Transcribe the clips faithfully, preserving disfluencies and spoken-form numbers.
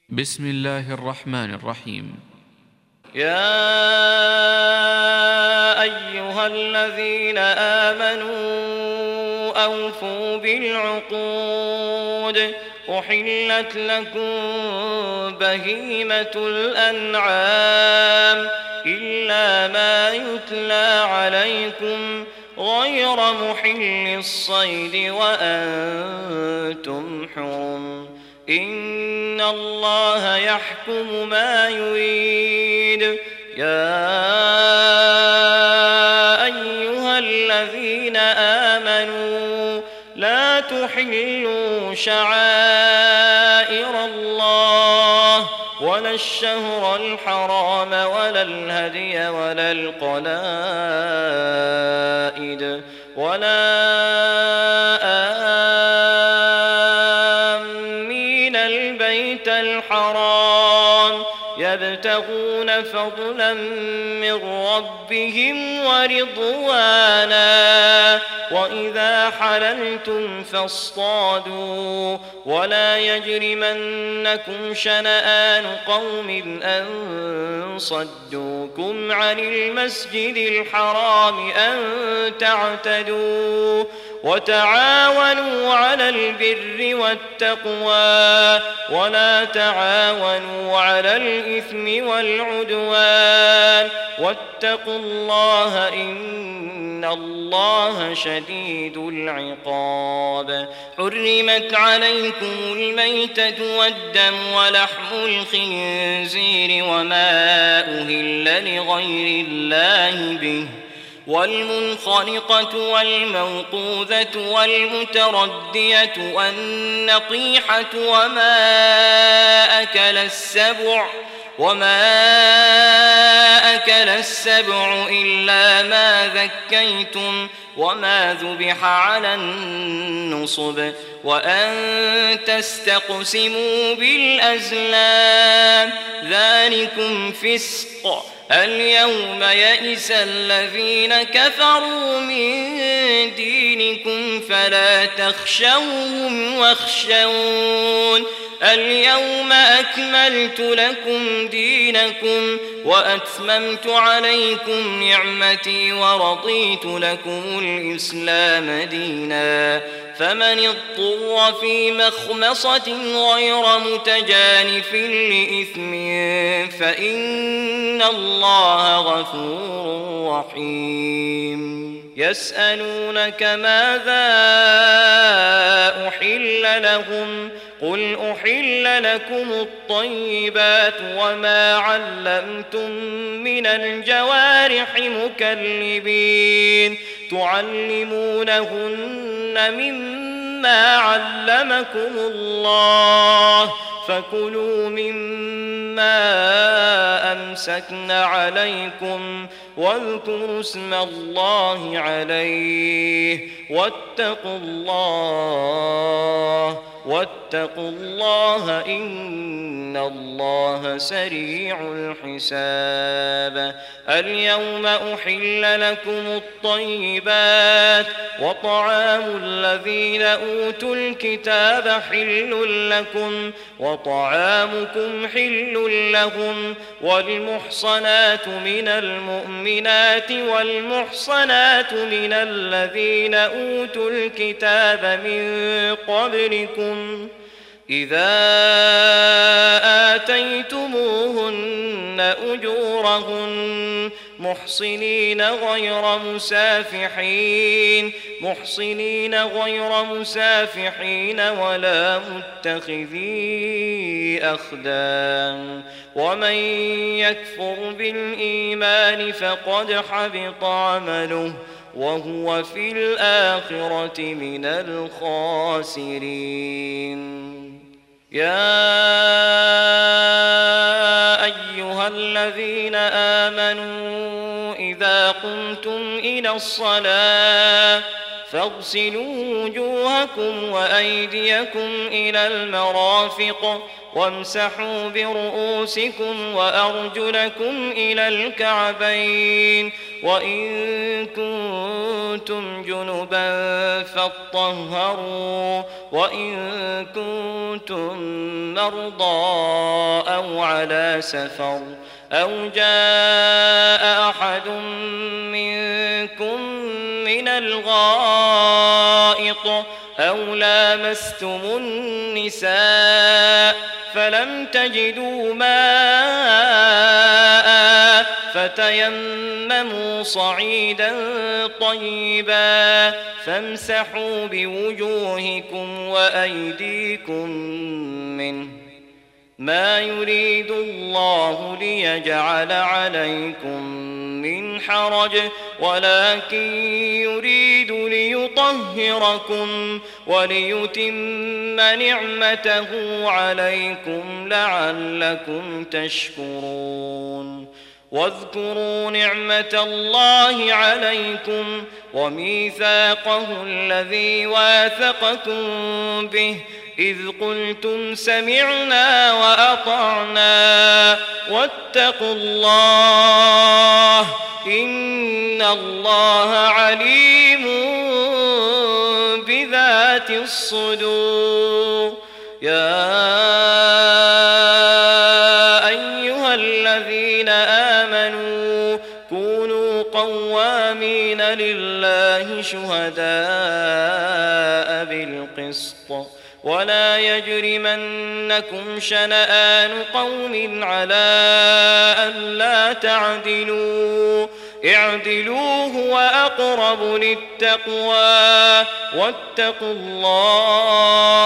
بسم الله الرحمن الرحيم. يا أيها الذين آمنوا أوفوا بالعقود أحلت لكم بهيمة الأنعام إلا ما يتلى عليكم غير محل الصيد وأنتم حرم إن الله يحكم ما يريد. يا أيها الذين آمنوا لا تحلوا شعائر الله ولا الشهر الحرام ولا الهدي ولا القلائد ولا آمين البيت الحرام يبتغون فضلا من ربهم ورضوانا وإذا حللتم فاصطادوا ولا يجرمنكم شنآن قوم أن صدوكم عن المسجد الحرام أن تعتدوا وتعاونوا على البر والتقوى ولا تعاونوا على الإثم والعدوان واتقوا الله إن الله شديد العقاب. حرمت عليكم الميتة والدم ولحم الخنزير وما أهل لغير الله به والمنخنقة والموقوذة والمتردية والنطيحة وما أكل السبع وما أكل السبع إلا ما ذكيتم وما ذبح على النصب وأن تستقسموا بالأزلام ذلكم فسق. اليوم يئس الذين كفروا من دينكم فلا تخشوهم واخشون اليوم أكملت لكم دينكم وأتممت عليكم نعمتي ورضيت لكم الإسلام دينا فمن اضطر في مخمصة غير متجانف لإثم فإن الله غفور رحيم. يسألونك ماذا أحل لهم قل أحل لكم الطيبات وما علمتم من الجوارح مكلبين تعلمونهن مما علمكم الله فكلوا مما أمسكن عليكم واذكروا اسم الله عليه واتقوا الله واتقوا الله إن الله سريع الحساب. اليوم أحل لكم الطيبات وطعام الذين أوتوا الكتاب حل لكم وطعامكم حل لهم والمحصنات من المؤمنات والمحصنات من الذين أوتوا الكتاب من قبلكم إذا آتيتموهن أجورهن محصنين غير مسافحين محصنين غير مسافحين ولا متخذي أخدان ومن يكفر بالإيمان فقد حبط عمله وهو في الآخرة من الخاسرين. يا أيها الذين آمنوا إذا قمتم إلى الصلاة فاغسلوا وجوهكم وأيديكم إلى المرافق وامسحوا برؤوسكم وأرجلكم إلى الكعبين وإن كنتم جنبا فاطهروا وإن كنتم مرضى على سفر أو جاء أحد منكم من الغائط أو لامستم النساء فلم تجدوا ماء فتيمموا صعيدا طيبا فامسحوا بوجوهكم وأيديكم منه ما يريد الله ليجعل عليكم من حرج ولكن يريد ليطهركم وليتم نعمته عليكم لعلكم تشكرون واذكروا نعمة الله عليكم وميثاقه الذي واثقكم به إذ قلتم سمعنا وأطعنا واتقوا الله إن الله عليم بذات الصدور يا أيها الذين آمنوا كونوا قوامين لله شهداء بالقسط ولا يجرمنكم شنآن قوم على ألا تعدلوا اعدلوا هو أقرب للتقوى واتقوا الله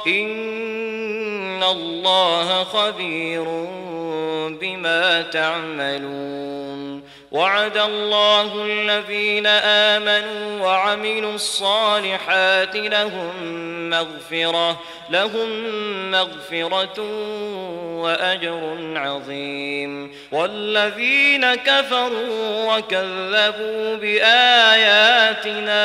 إن الله خبير بما تعملون وعد الله الذين آمنوا وعملوا الصالحات لهم مغفرة لهم مغفرة وأجر عظيم والذين كفروا وكذبوا بآياتنا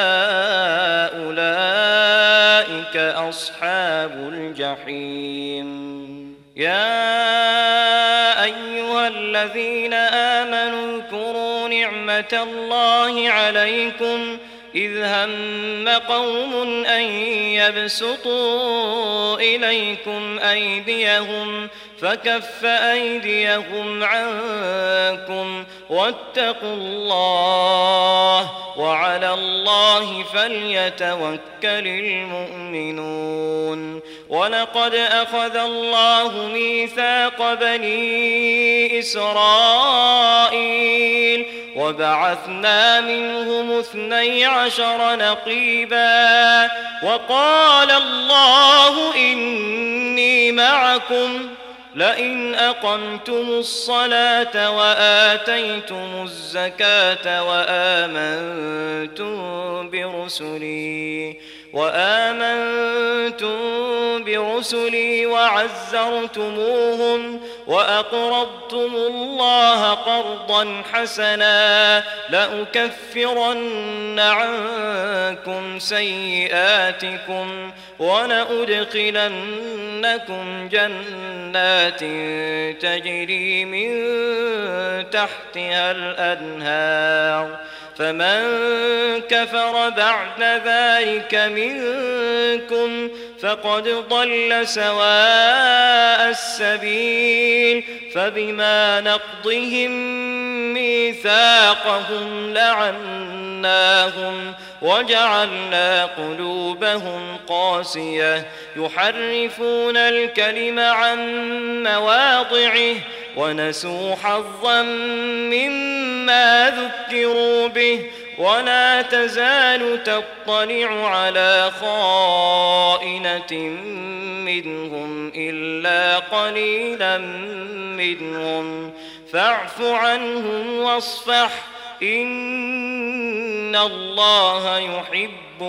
أولئك أصحاب الجحيم يا أيها الذين آمنوا اذكروا نعمة الله عليكم إذ هم قوم أن يبسطوا إليكم أيديهم فكف أيديهم عنكم واتقوا الله وعلى الله فليتوكل المؤمنون ولقد أخذ الله ميثاق بني إسرائيل وبعثنا منهم اثني عشر نقيبا وقال الله إني معكم لئن أقمتم الصلاة وآتيتم الزكاة وآمنتم برسلي وآمنتم برسلي وعزرتموهم وأقرضتم الله قرضا حسنا لأكفرن عنكم سيئاتكم ولأدخلنكم جنات تجري من تحتها الأنهار فمن كفر بعد ذلك منكم فقد ضل سواء السبيل فبما نقضهم ميثاقهم لعناهم وجعلنا قلوبهم قاسية يحرفون الكلم عن مواضعه ونسوا حظا مما ذكروا به ولا تزال تطلع على خائنة منهم إلا قليلا منهم فاعف عنهم واصفح إن الله يحب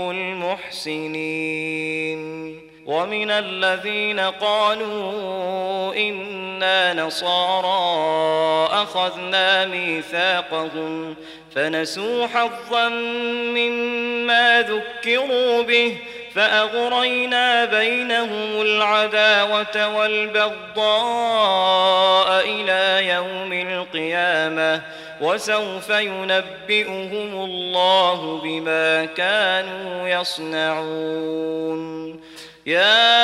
المحسنين ومن الذين قالوا إنا نصارى أخذنا ميثاقهم فنسوا حظا مما ذكروا به فأغرينا بينهم العداوة والبغضاء إلى يوم القيامة وسوف ينبئهم الله بما كانوا يصنعون يا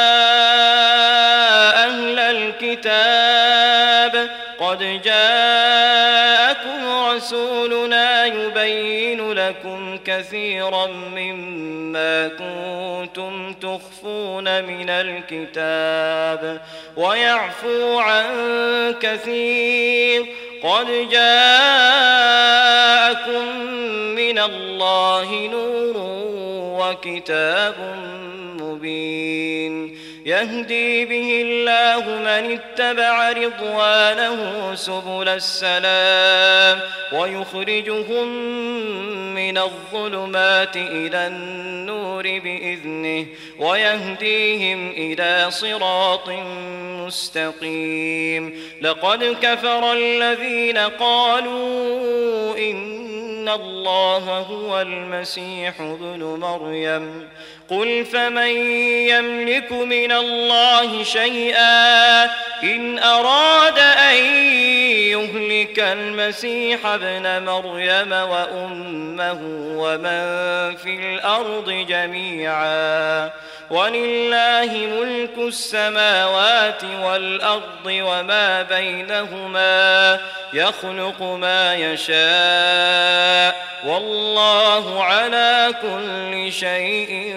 أهل الكتاب قد جاءكم رسولنا يبين لكم كثيرا مما كنتم تخفون من الكتاب ويعفو عن كثير قد جاءكم من الله نور وكتاب مبين يهدي به الله من اتبع رضوانه سبل السلام ويخرجهم من الظلمات إلى النور بإذنه ويهديهم إلى صراط مستقيم لقد كفر الذين قالوا إن الله هو المسيح ابن مريم قل فمن يملك من الله شيئا إن أراد أن يهلك المسيح ابن مريم وأمه ومن في الأرض جميعا ولله ملك السماوات والأرض وما بينهما يخلق ما يشاء والله على كل شيء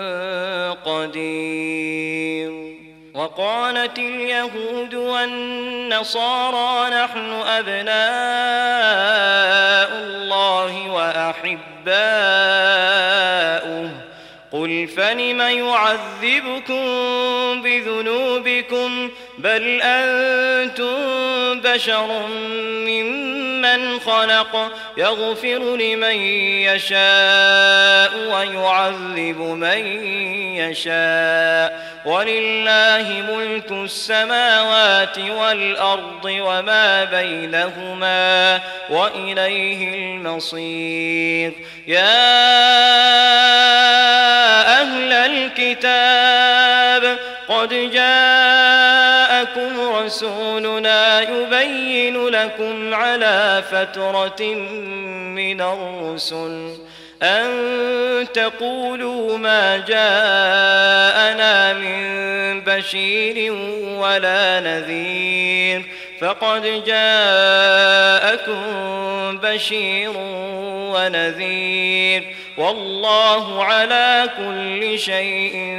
قدير وقالت اليهود والنصارى نحن أبناء الله وأحباؤه قل فلم يعذبكم بذنوبكم بل أنتم بشر ممن خلق يغفر لمن يشاء ويعذب من يشاء ولله ملك السماوات والأرض وما بينهما وإليه المصير يا أهل الكتاب قد جاءكم رسولنا يبين لكم على فترة من الرسل أن تقولوا ما جاءنا من بشير ولا نذير فقد جاءكم بشير ونذير والله على كل شيء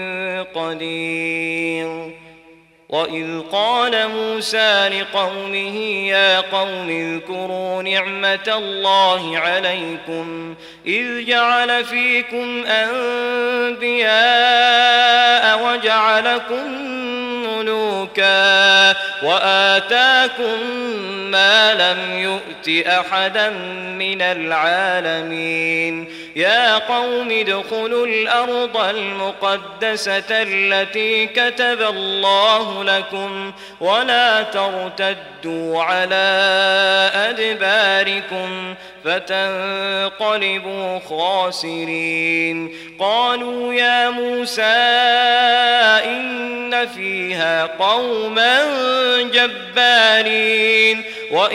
قدير وإذ قال موسى لقومه يا قوم اذكروا نعمة الله عليكم إذ جعل فيكم أنبياء وجعلكم ملوكا وآتاكم ما لم يؤت أحدا من العالمين يا قوم ادخلوا الأرض المقدسة التي كتب الله لكم ولا ترتدوا على أدباركم فتنقلبوا خاسرين قالوا يا موسى إن فيها قوما جبارين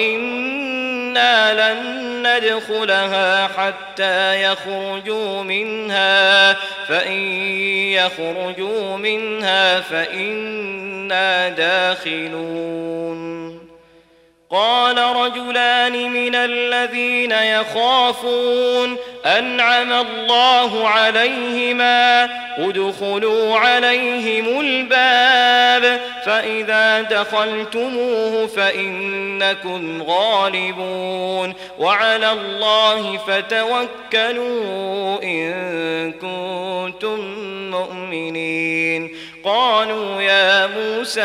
وإنا لن ندخلها حتى يخرجوا منها فإن يخرجوا منها فإنا داخلون قال رجلان من الذين يخافون أنعم الله عليهما ادخلوا عليهم الباب فإذا دخلتموه فإنكم غالبون وعلى الله فتوكلوا إن كنتم مؤمنين قالوا يا موسى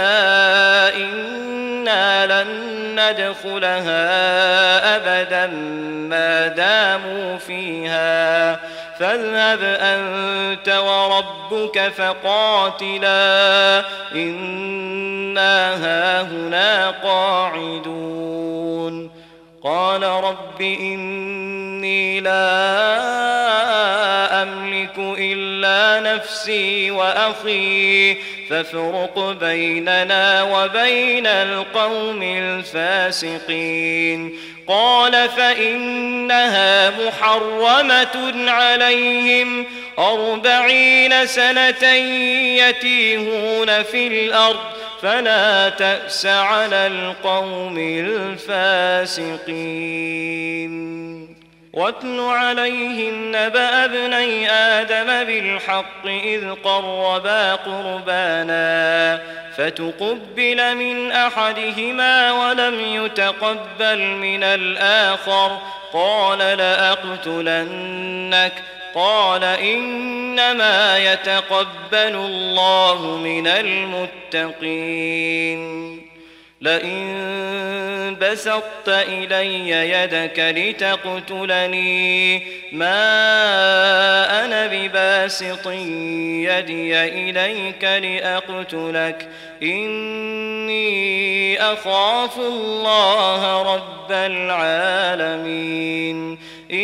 إنا لن ندخلها أبدا ما داموا فيها فاذهب أنت وربك فقاتلا إنا هاهنا قاعدون قال رب إني لا أملك إلا نفسي وأخي فافرق بيننا وبين القوم الفاسقين قال فإنها محرمة عليهم أربعين سنة يتيهون في الأرض فلا تأس على القوم الفاسقين. واتل عليهم نبأ ابني آدم بالحق إذ قربا قربانا فتقبل من أحدهما ولم يتقبل من الآخر قال لأقتلنك قال إنما يتقبل الله من المتقين. لئن بسطت إلي يدك لتقتلني ما أنا بباسط يدي إليك لأقتلك إني أخاف الله رب العالمين.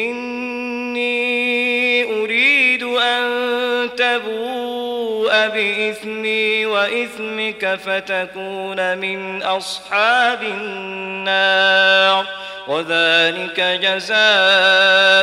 إني أريد أن تبوء بإثمي وإثمك فتكون من أصحاب النار وذلك جزاء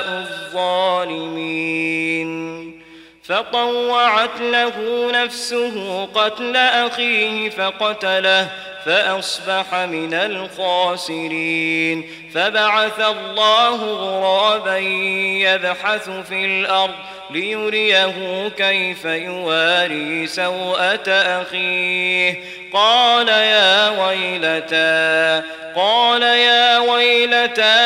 الظالمين. فطوعت له نفسه قتل أخيه فقتله فأصبح من الخاسرين. فبعث الله غرابا يبحث في الأرض ليريه كيف يواري سوءة أخيه قال يا ويلتى قال يا ويلتى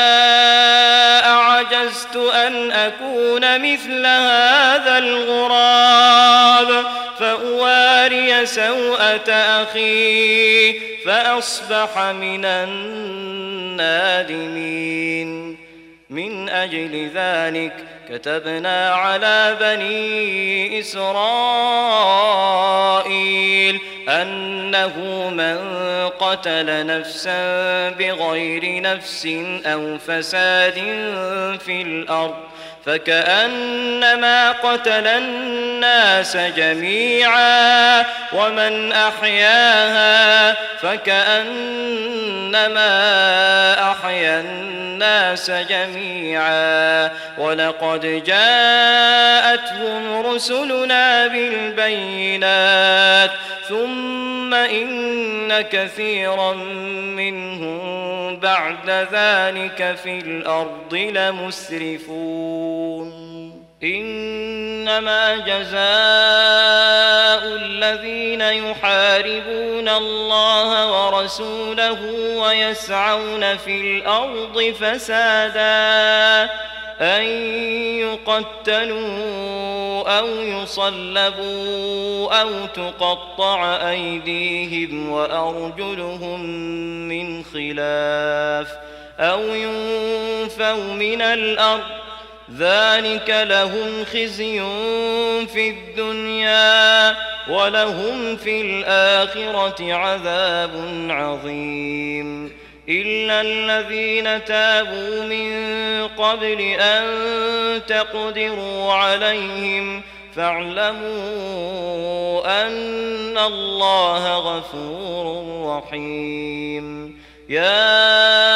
أعجزت أن أكون مثل هذا الغراب فأواري سوءة أخي فأصبح من النادمين. من أجل ذلك كتبنا على بني إسرائيل أنه من قتل نفسا بغير نفس أو فساد في الأرض فكأنما قتل الناس جميعا ومن أحياها فكأنما أحيا الناس جميعا. ولقد جاءتهم رسلنا بالبينات ثم إن كثيرا منهم بعد ذلك في الأرض لمسرفون. إنما جزاء الذين يحاربون الله ورسوله ويسعون في الأرض فسادا أن يقتلوا أو يصلبوا أو تقطع أيديهم وأرجلهم من خلاف أو ينفوا من الأرض ذلك لهم خزي في الدنيا ولهم في الآخرة عذاب عظيم. إلا الذين تابوا من قبل أن تقدروا عليهم فاعلموا أن الله غفور رحيم. يا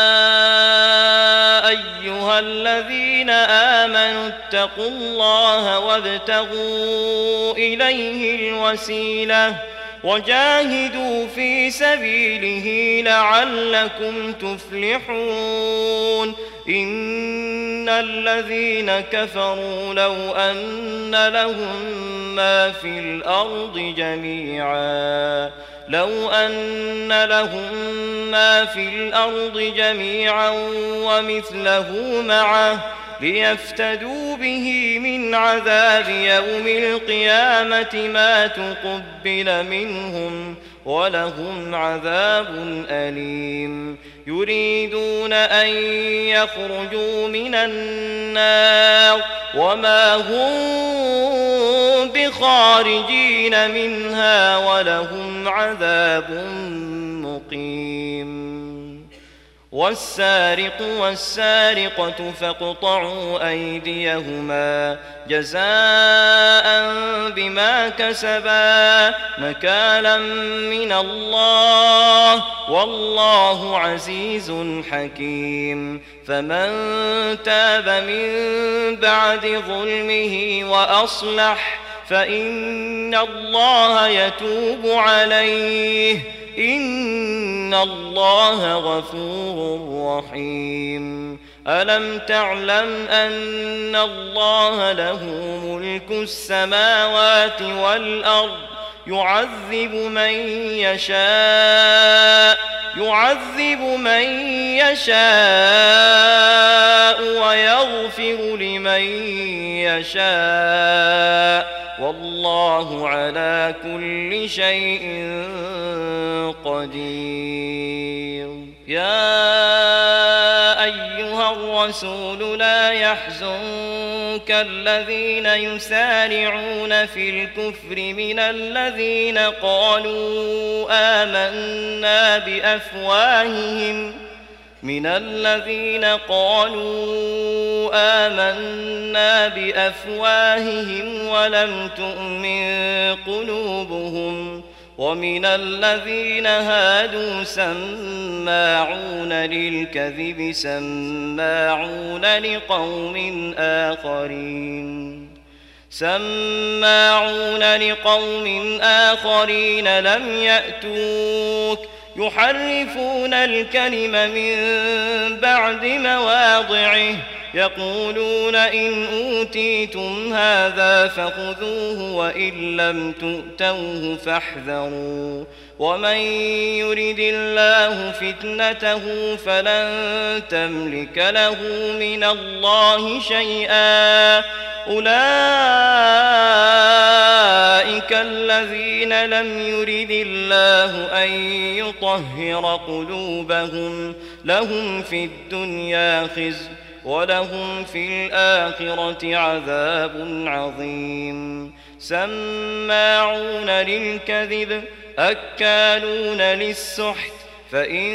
أيها الذين آمنوا اتقوا الله وابتغوا إليه الوسيلة وجاهدوا في سبيله لعلكم تفلحون. إن الذين كفروا لو أن لهم ما في الأرض جميعا لو أن لهم ما في الأرض جميعا ومثله معه ليفتدوا به من عذاب يوم القيامة ما تقبل منهم ولهم عذاب أليم. يريدون أن يخرجوا من النار وما هم بخارجين منها ولهم عذاب مقيم. والسارق والسارقة فاقطعوا أيديهما جزاء بما كسبا نكالا من الله والله عزيز حكيم. فمن تاب من بعد ظلمه وأصلح فإن الله يتوب عليه إن الله غفور رحيم. ألم تعلم أن الله له ملك السماوات والأرض يعذب من يشاء يعذب من يشاء ويغفر لمن يشاء والله على كل شيء قدير. يا أيها الرسول لا يحزنك الذين يسارعون في الكفر من الذين قالوا آمنا بأفواههم من الذين قالوا آمنا بأفواههم ولم تؤمن قلوبهم ومن الذين هادوا سماعون للكذب سماعون لقوم آخرين سماعون لقوم آخرين لم يأتوك يحرفون الكلم من بعد مواضعه يقولون إن أوتيتم هذا فخذوه وإن لم تؤتوه فاحذروا ومن يرد الله فتنته فلن تملك له من الله شيئا أولئك الذين لم يرد الله أن يطهر قلوبهم لهم في الدنيا خزي ولهم في الآخرة عذاب عظيم. سماعون للكذب أكالون للسحت فإن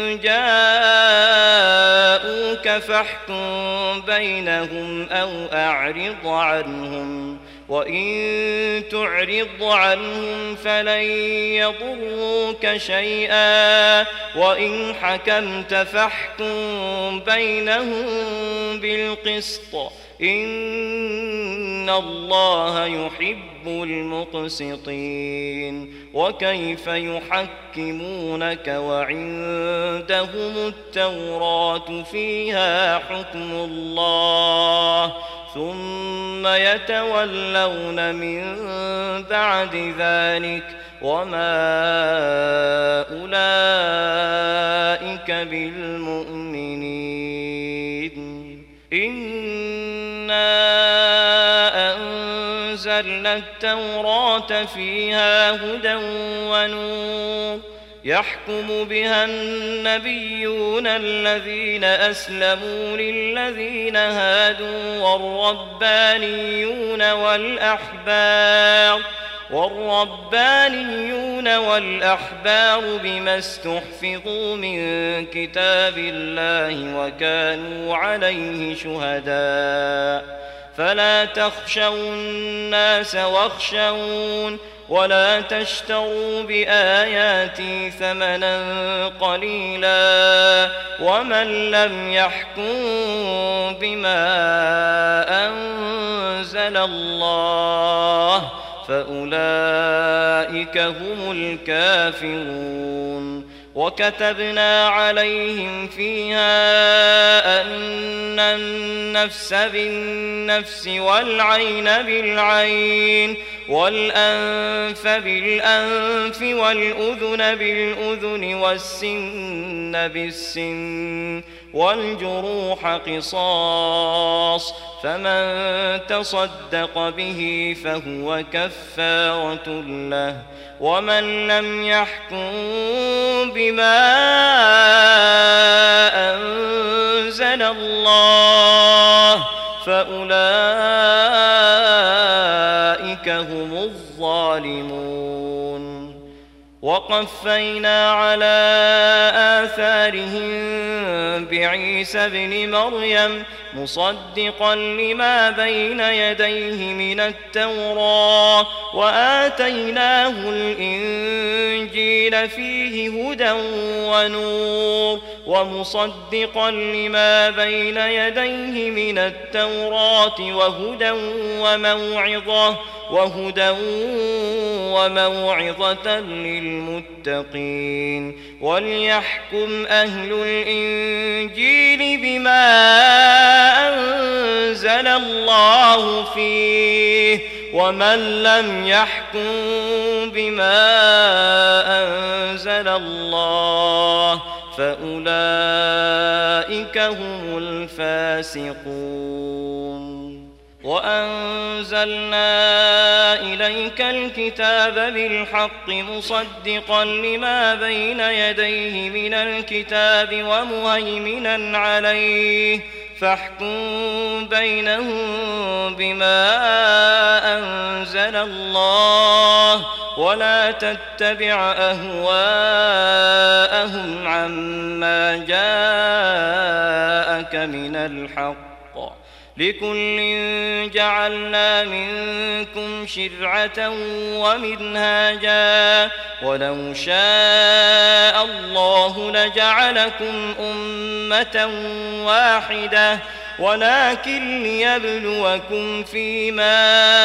جاءوك فاحكم بينهم أو أعرض عنهم وإن تعرض عنهم فلن يضروك شيئا وإن حكمت فاحكم بينهم بالقسط إن الله يحب المقسطين. وكيف يحكمونك وعندهم التوراة فيها حكم الله ثم يتولون من بعد ذلك وما أولئك بالمؤمنين. إنا أنزلنا التوراة فيها هدى ونور يحكم بها النبيون الذين أسلموا للذين هادوا والربانيون والأحبار والربانيون والأحبار بما استحفظوا من كتاب الله وكانوا عليه شهداء فلا تخشوا الناس واخشون ولا تشتروا بآياتي ثمنا قليلا ومن لم يحكم بما أنزل الله فأولئك هم الكافرون. وكتبنا عليهم فيها أن النفس بالنفس والعين بالعين والأنف بالأنف والأذن بالأذن والسن بالسن والجروح قصاص فمن تصدق به فهو كفارة له ومن لم يحكم بما أنزل الله فأولئك هم الظالمون. وقفينا على آثارهم بعيسى ابن مريم مصدقا لما بين يديه من التوراة وآتيناه الإنجيل فيه هدى ونور ومصدقا لما بين يديه من التوراة وهدى وموعظة وهدى وموعظة للمتقين وليحكم أهل الإنجيل بما أنزل الله فيه ومن لم يحكم بما أنزل الله فأولئك هم الفاسقون. وأنزلنا إليك الكتاب بالحق مصدقا لما بين يديه من الكتاب ومهيمنا عليه فاحكم بينهم بما أنزل الله ولا تتبع أهواءهم عما جاءك من الحق لكل جعلنا منكم شرعة ومنهاجا ولو شاء الله لجعلكم أمة واحدة ولكن ليبلوكم فيما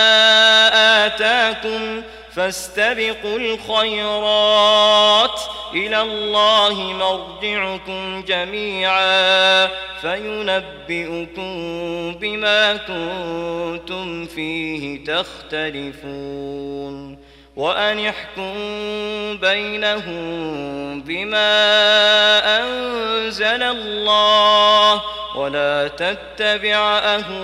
آتاكم فاستبقوا الخيرات إلى الله مرجعكم جميعا فينبئكم بما كنتم فيه تختلفون. وأن احكم بينهم بما أنزل الله ولا تتبع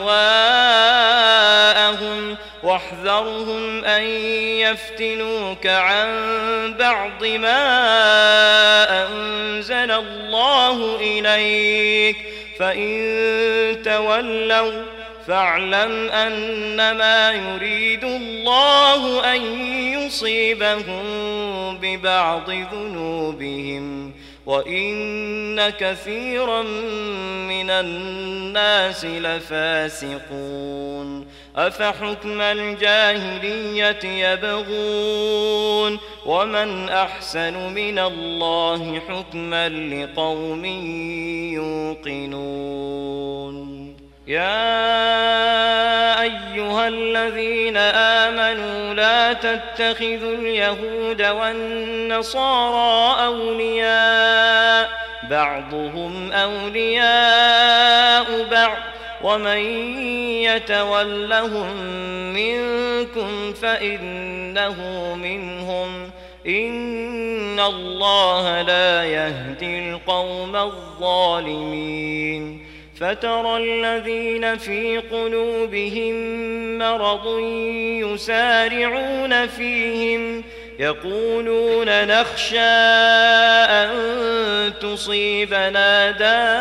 أهواءهم واحذرهم أن يفتنوك عن بعض ما أنزل الله إليك فإن تولوا فاعلم أنما يريد الله أن يصيبهم ببعض ذنوبهم وإن كثيرا من الناس لفاسقون. أفحكم الجاهلية يبغون ومن أحسن من الله حكما لقوم يوقنون. يا أيها الذين آمنوا لا تتخذوا اليهود والنصارى أولياء بعضهم أولياء بعض ومن يتولهم منكم فإنه منهم إن الله لا يهدي القوم الظالمين. فترى الذين في قلوبهم مرض يسارعون فيهم يقولون نخشى أن تصيبنا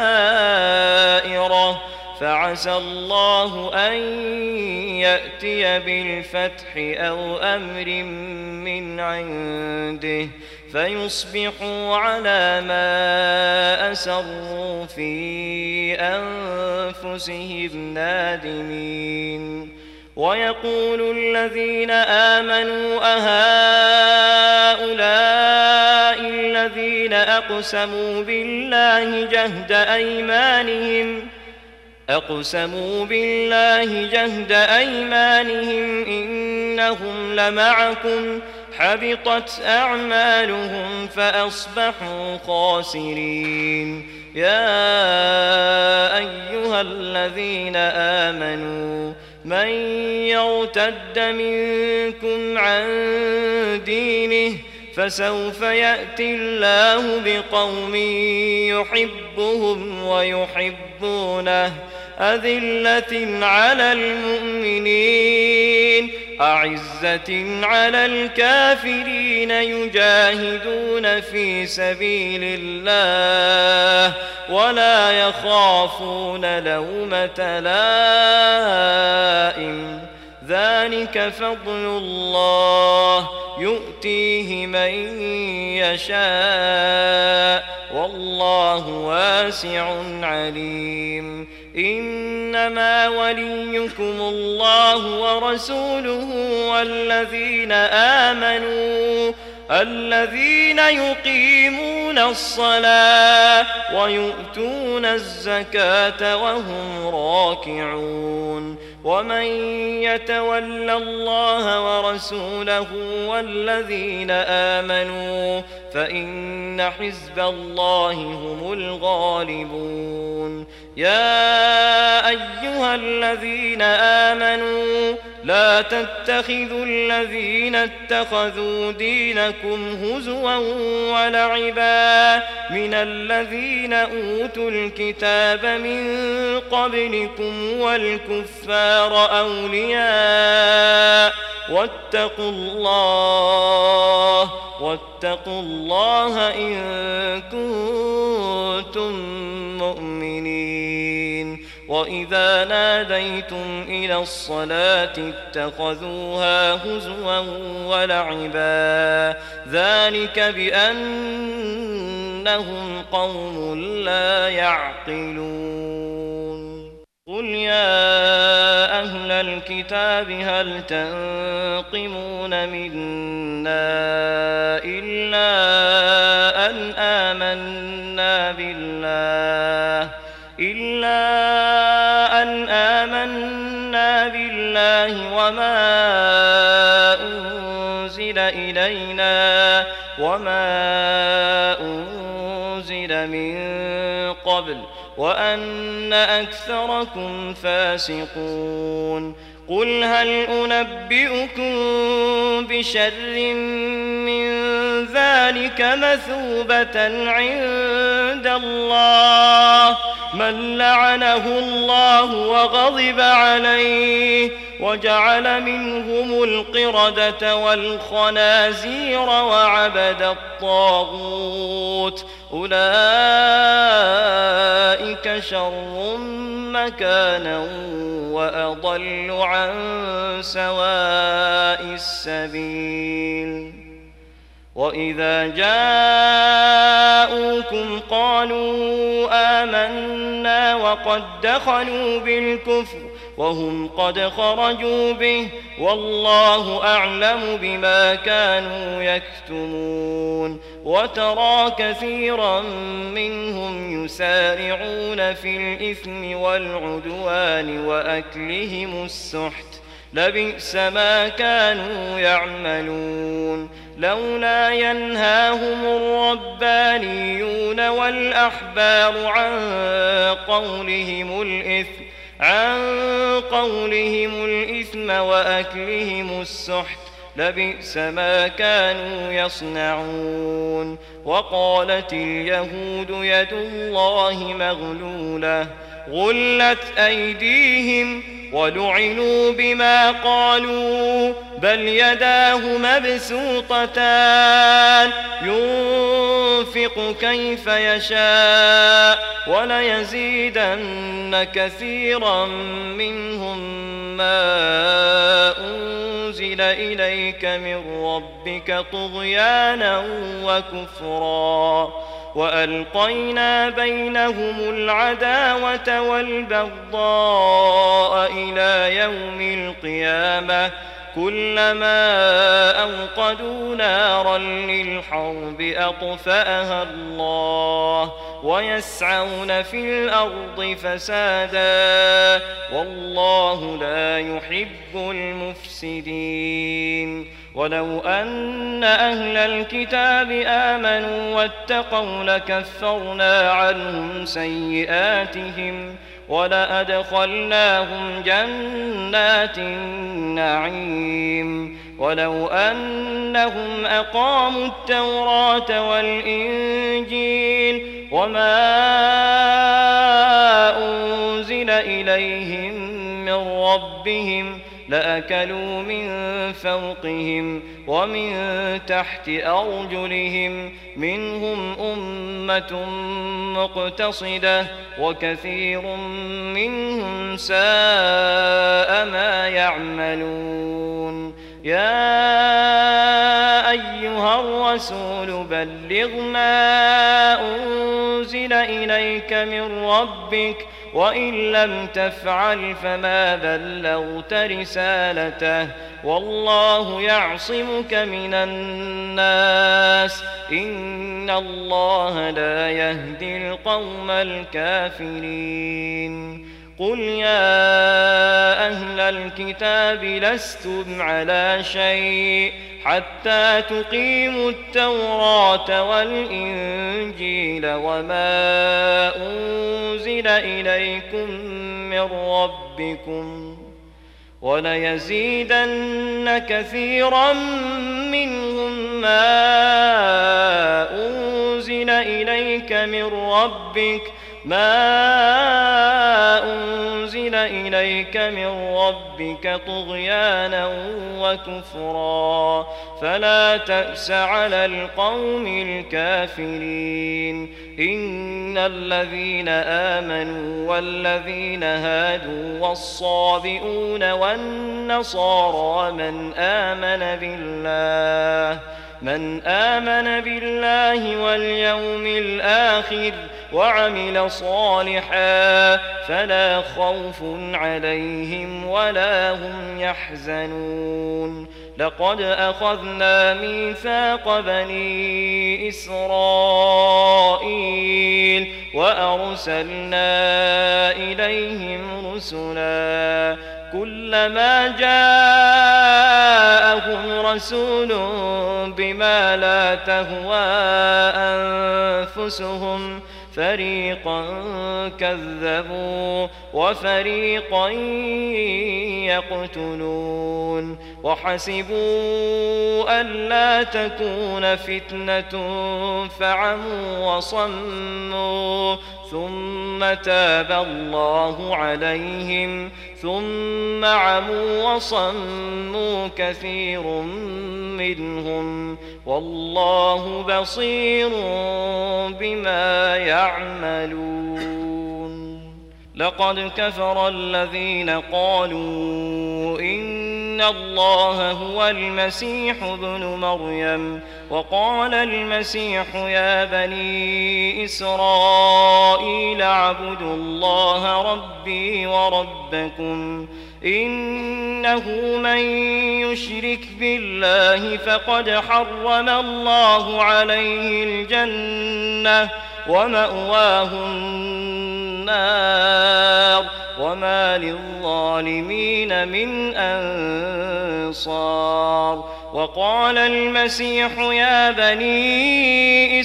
دائرة فعسى الله أن يأتي بالفتح أو أمر من عنده فيصبحوا على ما أسروا في أنفسهم نادمين. ويقول الذين آمنوا أهؤلاء الذين أقسموا بالله جهد أيمانهم أقسموا بالله جهد أيمانهم إنهم لمعكم حبطت أعمالهم فأصبحوا خاسرين. يا أيها الذين آمنوا من يرتد منكم عن دينه فسوف يأتي الله بقوم يحبهم ويحبونه أذلة على المؤمنين أعزة على الكافرين يجاهدون في سبيل الله ولا يخافون لومة لائم ذلك فضل الله يؤتيه من يشاء والله واسع عليم إنما وليكم الله ورسوله والذين آمنوا الذين يقيمون الصلاة ويؤتون الزكاة وهم راكعون ومن يتول الله ورسوله والذين آمنوا فإن حزب الله هم الغالبون يا أيها الذين آمنوا لا تتخذوا الذين اتخذوا دينكم هزوا ولعبا من الذين أوتوا الكتاب من قبلكم والكفار أولياء واتقوا الله واتقوا الله إن كنتم مؤمنين وإذا ناديتم إلى الصلاة اتخذوها هزوا ولعبا ذلك بأنهم قوم لا يعقلون قل يا أهل الكتاب هل تنقمون منا إلا أن آمنا بالله إلا أن آمنا بالله وما أنزل إلينا وما أنزل من قبل وأن أكثركم فاسقون قل هل أنبئكم بشر من ذلك مثوبة عند الله من لعنه الله وغضب عليه وجعل منهم القردة والخنازير وعبد الطاغوت أولئك شر مكانا وأضل عن سواء السبيل وإذا جاءوكم قالوا آمنا وقد دخلوا بالكفر وهم قد خرجوا به والله أعلم بما كانوا يكتمون وترى كثيرا منهم يسارعون في الإثم والعدوان وأكلهم السحت لبئس ما كانوا يعملون لولا ينهاهم الربانيون والأحبار عن قولهم الإثم عن قولهم الإثم وأكلهم السحت لبئس ما كانوا يصنعون وقالت اليهود يد الله مغلولة غلت أيديهم ولعنوا بما قالوا بل يداه مبسوطتان ينفق كيف يشاء وليزيدن كثيرا منهم ما أنزل إليك من ربك طغيانا وكفرا وألقينا بينهم العداوة والبغضاء إلى يوم القيامة كلما أوقدوا نارا للحرب أطفأها الله ويسعون في الأرض فسادا والله لا يحب المفسدين ولو أن أهل الكتاب آمنوا واتقوا لكفرنا عنهم سيئاتهم ولأدخلناهم جنات النعيم ولو أنهم أقاموا التوراة والإنجيل وما أنزل إليهم من ربهم لأكلوا من فوقهم ومن تحت أرجلهم منهم أمة مقتصدة وكثير منهم ساء ما يعملون يا أيها الرسول بلغ ما أنزل أنزل إليك من ربك وإن لم تفعل فما بلغت رسالته والله يعصمك من الناس إن الله لا يهدي القوم الكافرين قل يا أهل الكتاب لستم على شيء حتى تقيموا التوراة والإنجيل وما أنزل إليكم من ربكم وليزيدن كثيرا منهم ما أنزل إليك من ربك ما أنزل إليك من ربك طغيانا وكفرا فلا تأس على القوم الكافرين إن الذين آمنوا والذين هادوا والصابئون والنصارى من آمن بالله من آمن بالله واليوم الآخر وعمل صالحا فلا خوف عليهم ولا هم يحزنون لقد أخذنا ميثاق بني إسرائيل وأرسلنا إليهم رسلا كلما جاءهم رسول بما لا تهوى أنفسهم فريقا كذبوا وفريقا يقتلون وحسبوا ألا تكون فتنة فعموا وصموا ثم تاب الله عليهم ثم عموا وصموا كثير منهم والله بصير بما يعملون لقد كفر الذين قالوا إن الله هو المسيح ابن مريم وقال المسيح يا بني إسرائيل اعبدوا الله ربي وربكم إنه من يشرك بالله فقد حرم الله عليه الجنة ومأواه النار وما للظالمين من أنصار وقال المسيح يا بني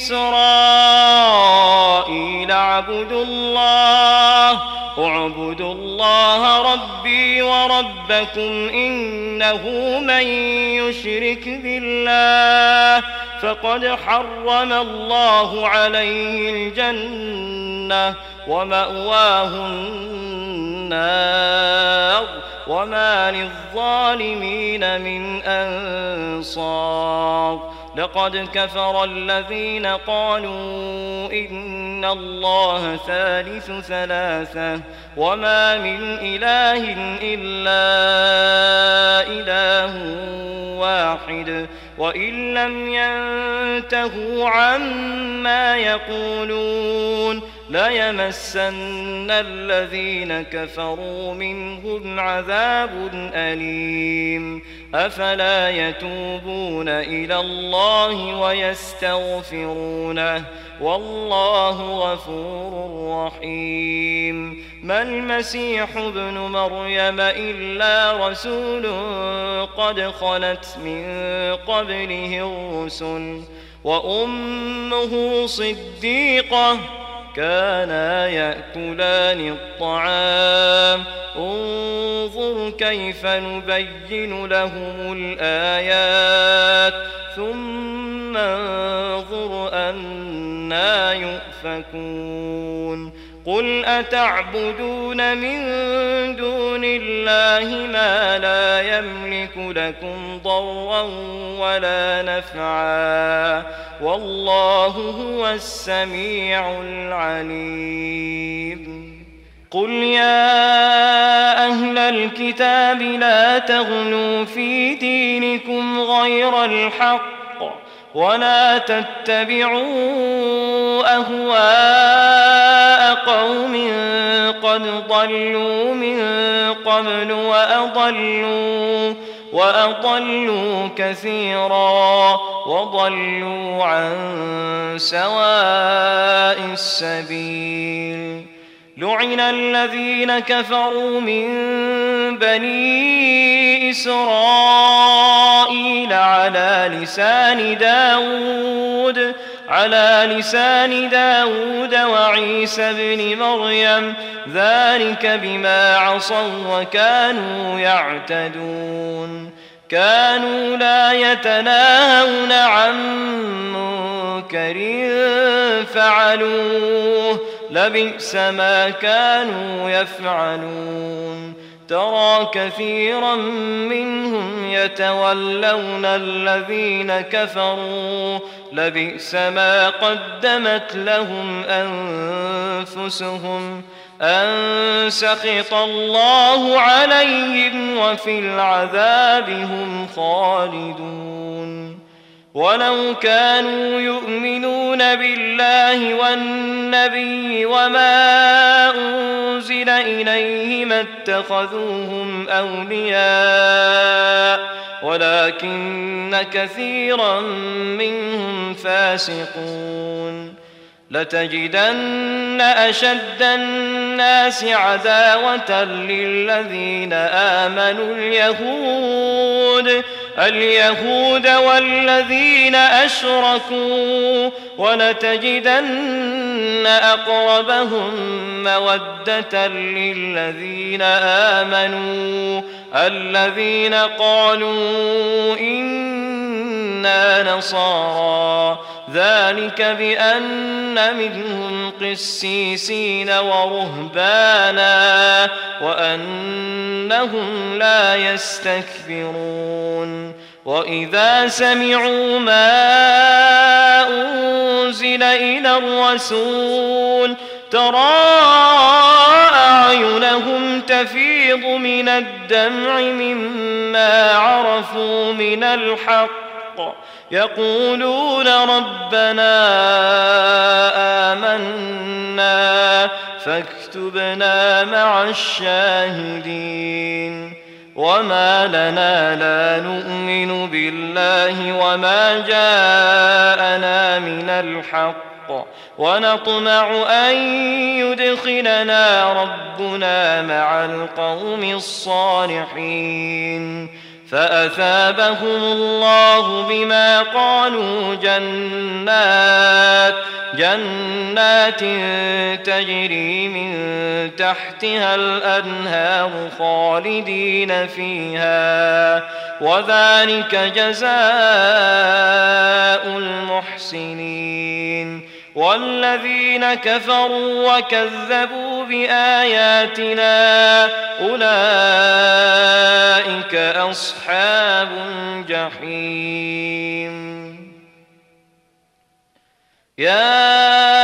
إسرائيل اعبدوا الله اعبدوا الله ربي وربكم إنه من يشرك بالله فقد حرم الله عليه الجنة ومأواه النار وما للظالمين من أنصار لقد كفر الذين قالوا إن الله ثالث ثلاثة وما من إله إلا إله واحد وإن لم ينتهوا عما يقولون ليمسن الذين كفروا منهم عذاب أليم أفلا يتوبون إلى الله ويستغفرونه والله غفور رحيم ما المسيح ابن مريم إلا رسول قد خلت من قبله الرسل وأمه صديقة كانا يأكلان الطعام انظر كيف نبين لهم الآيات ثم انظر أنا يؤفكون قل أتعبدون من دون الله ما لا يملك لكم ضرا ولا نفعا والله هو السميع العليم قل يا أهل الكتاب لا تغلوا في دينكم غير الحق ولا تتبعوا أهواء قد ضلوا من قبل وأضلوا, وأضلوا كثيرا وضلوا عن سواء السبيل. لعن الذين كفروا من بني إسرائيل على لسان داود على لسان داود وعيسى بن مريم ذلك بما عصوا وكانوا يعتدون. كانوا لا يتناهون عن منكر فعلوه لبئس ما كانوا يفعلون. ترى كثيرا منهم يتولون الذين كفروا لبئس ما قدمت لهم أنفسهم أن سخط الله عليهم وفي العذاب هم خالدون. ولو كانوا يؤمنون بالله والنبي وما أنزل إليه ما اتخذوهم أولياء ولكن كثيرا منهم فاسقون. لتجدن أشد الناس عداوة للذين آمنوا اليهود اليهود والذين أشركوا ولتجدن أقربهم مودة للذين آمنوا الذين قالوا إنا نصارى ذلك بأن منهم قسيسين ورهبانا وأنهم لا يستكبرون. وإذا سمعوا ما أنزل إلى الرسول ترى أعينهم تفيض من الدمع مما عرفوا من الحق يقولون ربنا آمنا فاكتبنا مع الشاهدين. وما لنا لا نؤمن بالله وما جاءنا من الحق ونطمع أن يدخلنا ربنا مع القوم الصالحين. فأثابهم الله بما قالوا جنات جنات تجري من تحتها الأنهار خالدين فيها وذلك جزاء المحسنين. والذين كفروا وكذبوا بآياتنا أولئك أصحاب الجحيم. يا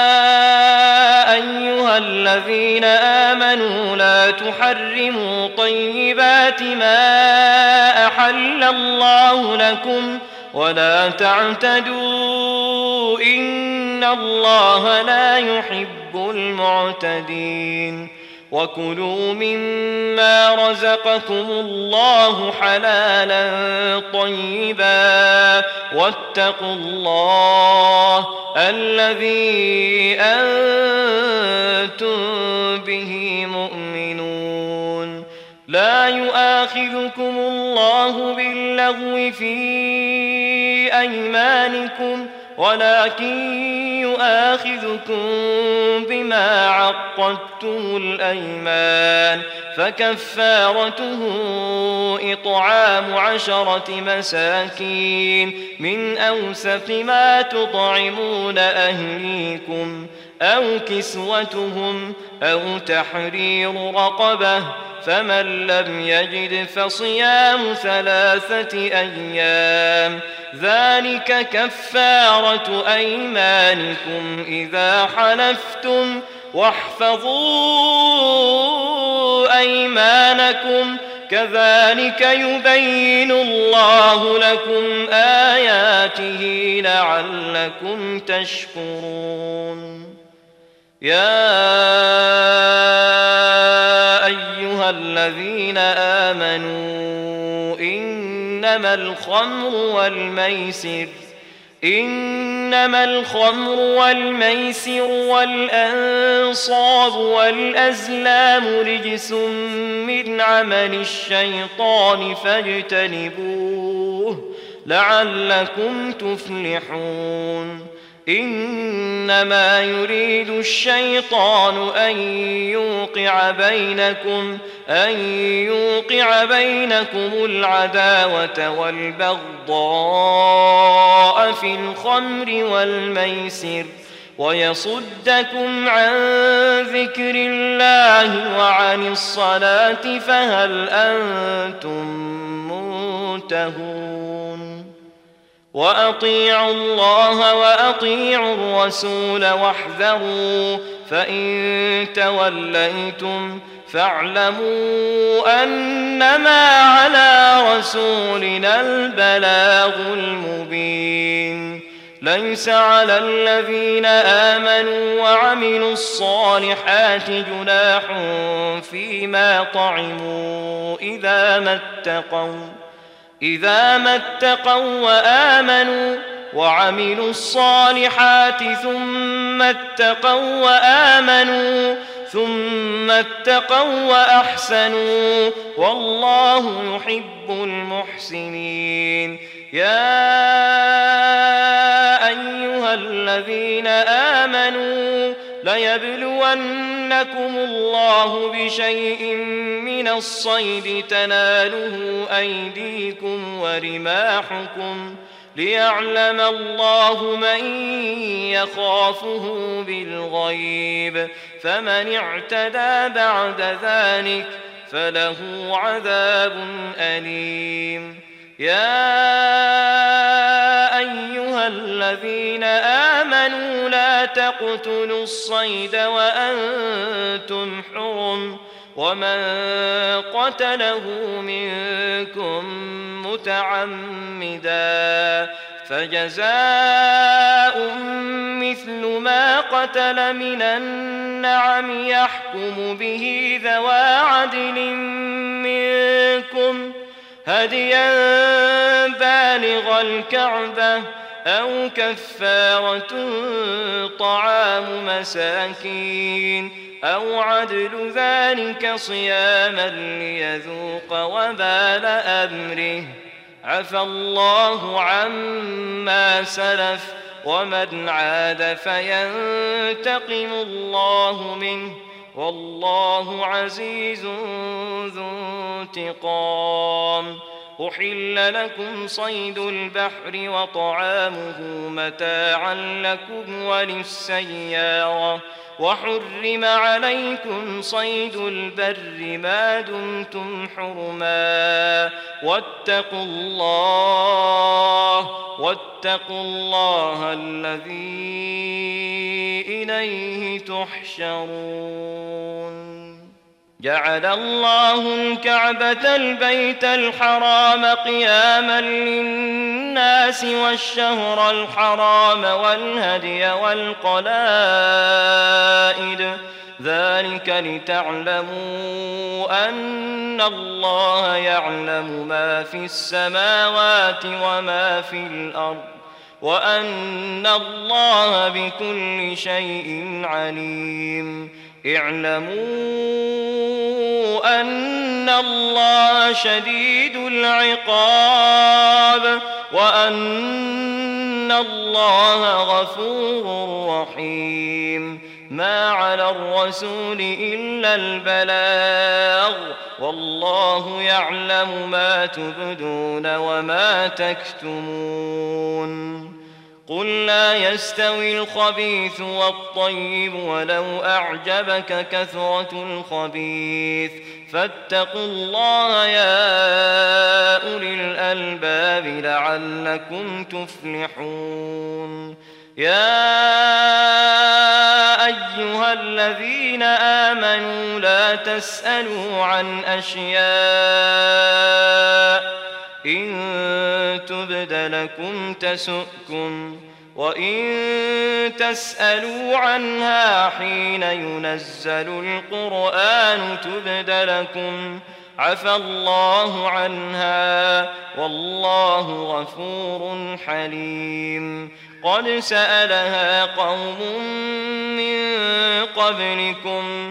أيها الذين آمنوا لا تحرموا طيبات ما أحل الله لكم ولا تعتدوا إن الله لا يحب المعتدين. وكلوا مما رزقكم الله حلالا طيبا واتقوا الله الذي أنتم به مؤمنون. لا يؤاخذكم الله باللغو في أيمانكم ولكن يؤاخذكم بما عقدتم الأيمان فكفارته إطعام عشرة مساكين من أوسط ما تطعمون أهليكم أو كسوتهم أو تحرير رقبة فمن لم يجد فصيام ثلاثة أيام ذلك كفارة أيمانكم إذا حلفتم واحفظوا أيمانكم كذلك يبين الله لكم آياته لعلكم تشكرون. يا الذين آمنوا إنما الخمر والميسر إنما الخمر والميسر والأنصاب والأزلام رجس من عمل الشيطان فاجتنبوه لعلكم تفلحون إنما يريد الشيطان أن يوقع بينكم أن يوقع بينكم العداوة والبغضاء في الخمر والميسر ويصدكم عن ذكر الله وعن الصلاة فهل أنتم منتهون وأطيعوا الله وأطيعوا الرسول واحذروا فإن توليتم فاعلموا أنما على رسولنا البلاغ المبين ليس على الذين آمنوا وعملوا الصالحات جناح فيما طعموا إذا ما اتقوا إذا ما اتقوا وآمنوا وعملوا الصالحات ثم اتقوا وآمنوا ثم اتقوا وأحسنوا والله يحب المحسنين يا أيها الذين آمنوا ليبلونكم الله بشيء من الصيد تناله أيديكم ورماحكم ليعلم الله من يخافه بالغيب فمن اعتدى بعد ذلك فله عذاب أليم يا أيها الذين آمنوا لا تقتلوا الصيد وأنتم حرم ومن قتله منكم متعمدا فجزاء مثل ما قتل من النعم يحكم به ذوى عدل منكم هديا بالغ الكعبة أو كفارة طعام مساكين أو عدل ذلك صياما ليذوق وبال أمره عفى الله عما سلف ومن عاد فينتقم الله منه والله عزيز ذو انتقام أحل لكم صيد البحر وطعامه متاعا لكم وللسيارة وحرم عليكم صيد البر ما دمتم حرما واتقوا الله واتقوا الله الذي إليه تحشرون جعل الله الكعبة البيت الحرام قياما للناس والشهر الحرام والهدي والقلائد ذلك لتعلموا أن الله يعلم ما في السماوات وما في الأرض وأن الله بكل شيء عليم اعلموا أن الله شديد العقاب وأن الله غفور رحيم ما على الرسول إلا البلاغ والله يعلم ما تبدون وما تكتمون قل لا يستوي الخبيث والطيب ولو أعجبك كثرة الخبيث فاتقوا الله يا أولي الألباب لعلكم تفلحون يا أيها الذين آمنوا لا تسألوا عن أشياء إن تبد لكم تسؤكم وإن تسألوا عنها حين ينزل القرآن تبد لكم عفى الله عنها والله غفور حليم. قد سألها قوم من قبلكم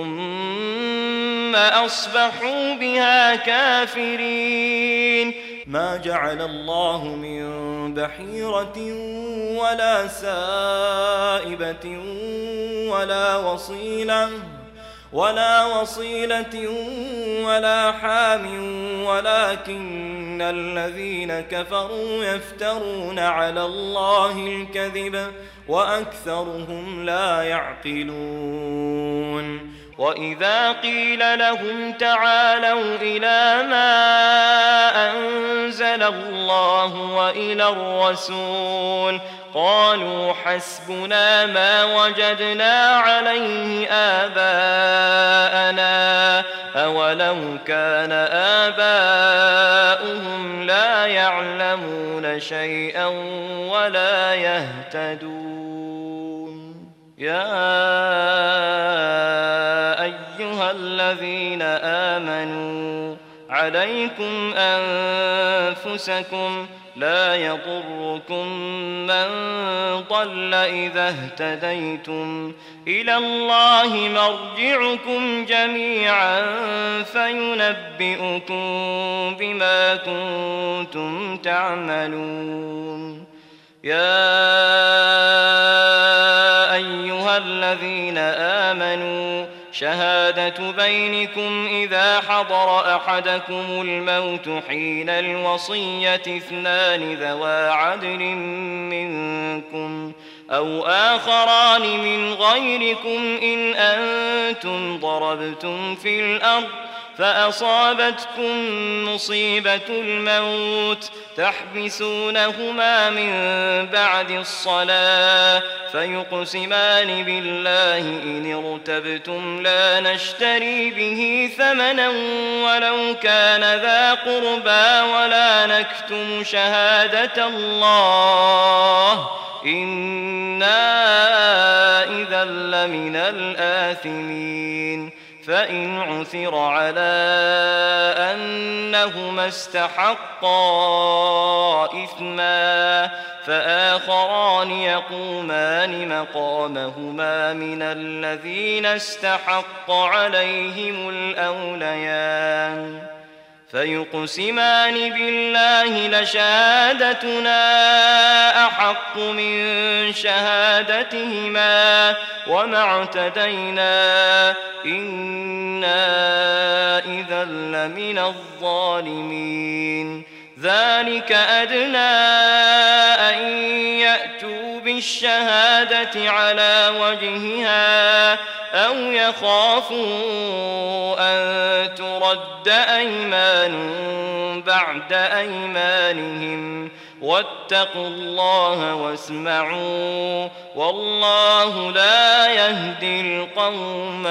ثم أصبحوا بها كافرين. ما جعل الله من بحيرة ولا سائبة ولا وصيلة ولا وصيلة ولا حام ولكن الذين كفروا يفترون على الله الكذب وأكثرهم لا يعقلون. وإذا قيل لهم تعالوا إلى ما أنزل الله وإلى الرسول قالوا حسبنا ما وجدنا عليه آباءنا أولو كان آباؤهم لا يعلمون شيئا ولا يهتدون. يا أيها الذين آمنوا عليكم أنفسكم لا يضركم من ضل إذا اهتديتم إلى الله مرجعكم جميعا فينبئكم بما كنتم تعملون. يا أيها الذين آمنوا شهادة بينكم إذا حضر أحدكم الموت حين الوصية اثنان ذوى عدل منكم أو آخران من غيركم إن أنتم ضربتم في الأرض فأصابتكم مصيبة الموت تحبسونهما من بعد الصلاة فيقسمان بالله إن ارتبتم لا نشتري به ثمنا ولو كان ذا قربى ولا نكتم شهادة الله إنا إذا لمن الآثمين. فإن عثر على أنهما استحقا إثما فآخران يقومان مقامهما من الذين استحق عليهم الأوليان فيقسمان بالله لشهادتنا أحق من شهادتهما وما اعتدينا إنا إذا لمن الظالمين. ذلك أدنى أن يأتوا بالشهادة على وجهها أو يخافوا أن ترد أيمان بعد أيمانهم واتقوا الله واسمعوا والله لا يهدي القوم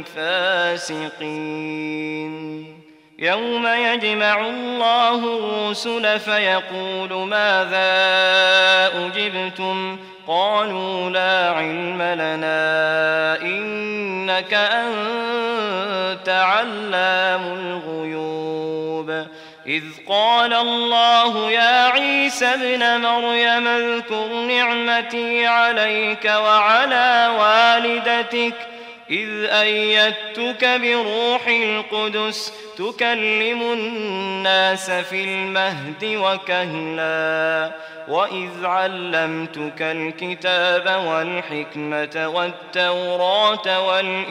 الفاسقين. يوم يجمع الله الرسل فيقول ماذا أجبتم قالوا لا علم لنا إنك أنت علام الغيوب. إذ قال الله يا عيسى ابن مريم اذكر نعمتي عليك وعلى والدتك إذ أيدتك بروح القدس تكلم الناس في المهد وكهلا وإذ علمتك الكتاب والحكمة والتوراة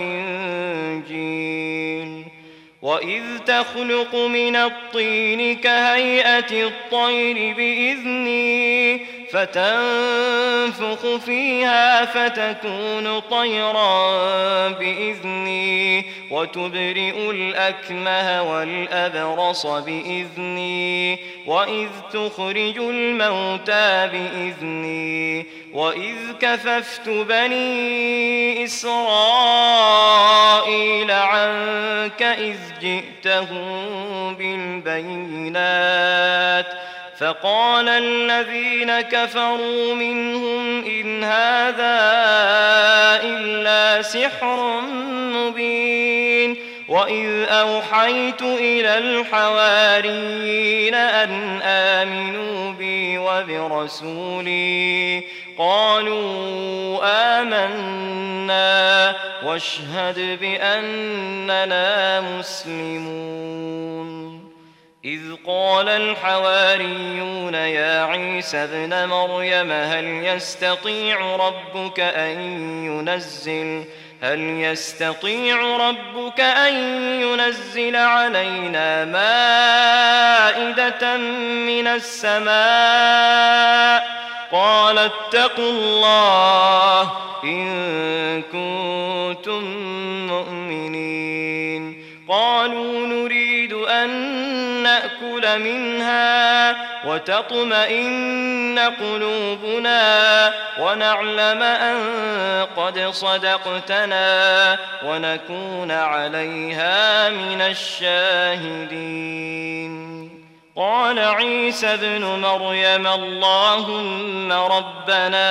والإنجيل وإذ تخلق من الطين كهيئة الطير بإذني فتنفخ فيها فتكون طيرا بإذني وتبرئ الأكمه والأبرص بإذني وإذ تخرج الموتى بإذني وإذ كففت بني إسرائيل عنك إذ جئتهم بالبينات فقال الذين كفروا منهم إن هذا إلا سحر مبين وإذ أوحيت إلى الحواريين أن آمنوا بي وبرسولي قالوا آمنا واشهد بأننا مسلمون إذ قال الحواريون يا عيسى ابن مريم هل يستطيع ربك أن ينزل هل يستطيع ربك أن ينزل علينا مائدة من السماء قال اتقوا الله إن كنتم مؤمنين قالوا نريد أن نأكل منها وتطمئن قلوبنا ونعلم أن قد صدقتنا ونكون عليها من الشاهدين قال عيسى ابن مريم اللهم ربنا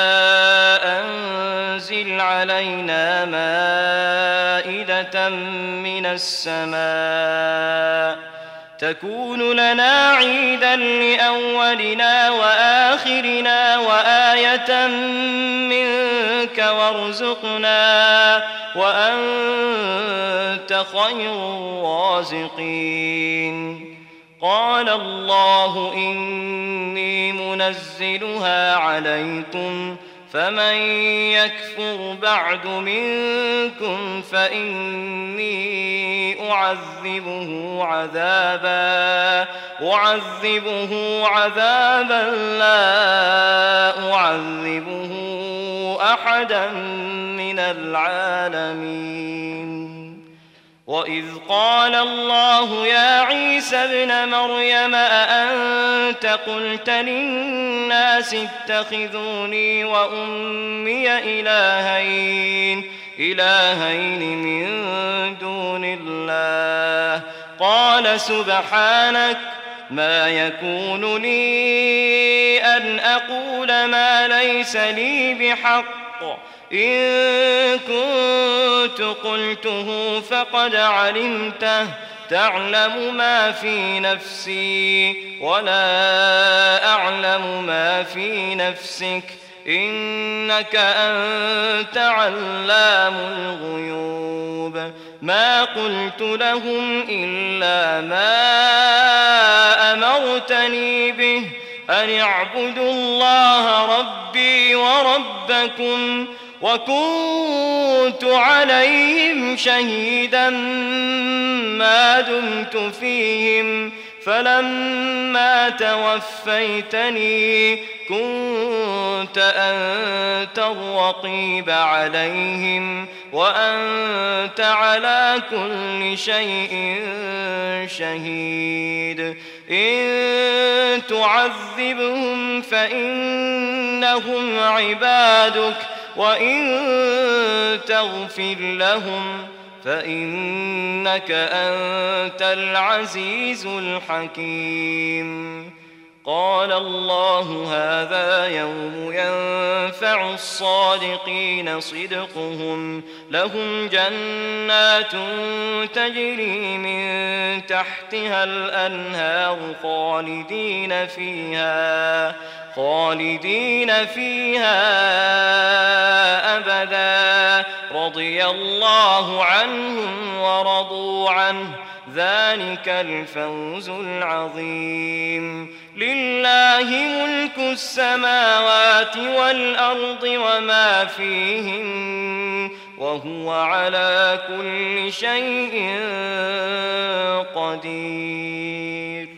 أنزل علينا مائدة من السماء تكون لنا عيدا لأولنا وآخرنا وآية منك وارزقنا وأنت خير الرازقين قال الله إني منزلها عليكم فمن يكفر بعد منكم فإني أعذبه عذابا أعذبه عذابا لا أعذبه أحدا من العالمين وإذ قال الله يا عيسى ابن مريم أأنت قلت للناس اتخذوني وأمي إلهين إلهين من دون الله قال سبحانك ما يكون لي أن أقول ما ليس لي بحق إن كنت قلته فقد علمته تعلم ما في نفسي ولا أعلم ما في نفسك إنك أنت علام الغيوب ما قلت لهم إلا ما أمرتني به أن اعبدوا الله ربي وربكم وكنت عليهم شهيدا ما دمت فيهم فلما توفيتني كنت أنت الرقيب عليهم وأنت على كل شيء شهيد إن تعذبهم فإنهم عبادك وإن تغفر لهم فإنك أنت العزيز الحكيم قال الله هذا يوم ينفع الصادقين صدقهم لهم جنات تجري من تحتها الأنهار خالدين فيها خالدين فيها أبدا رضي الله عنهم ورضوا عنه ذلك الفوز العظيم لله ملك السماوات والأرض وما فيهن وهو على كل شيء قدير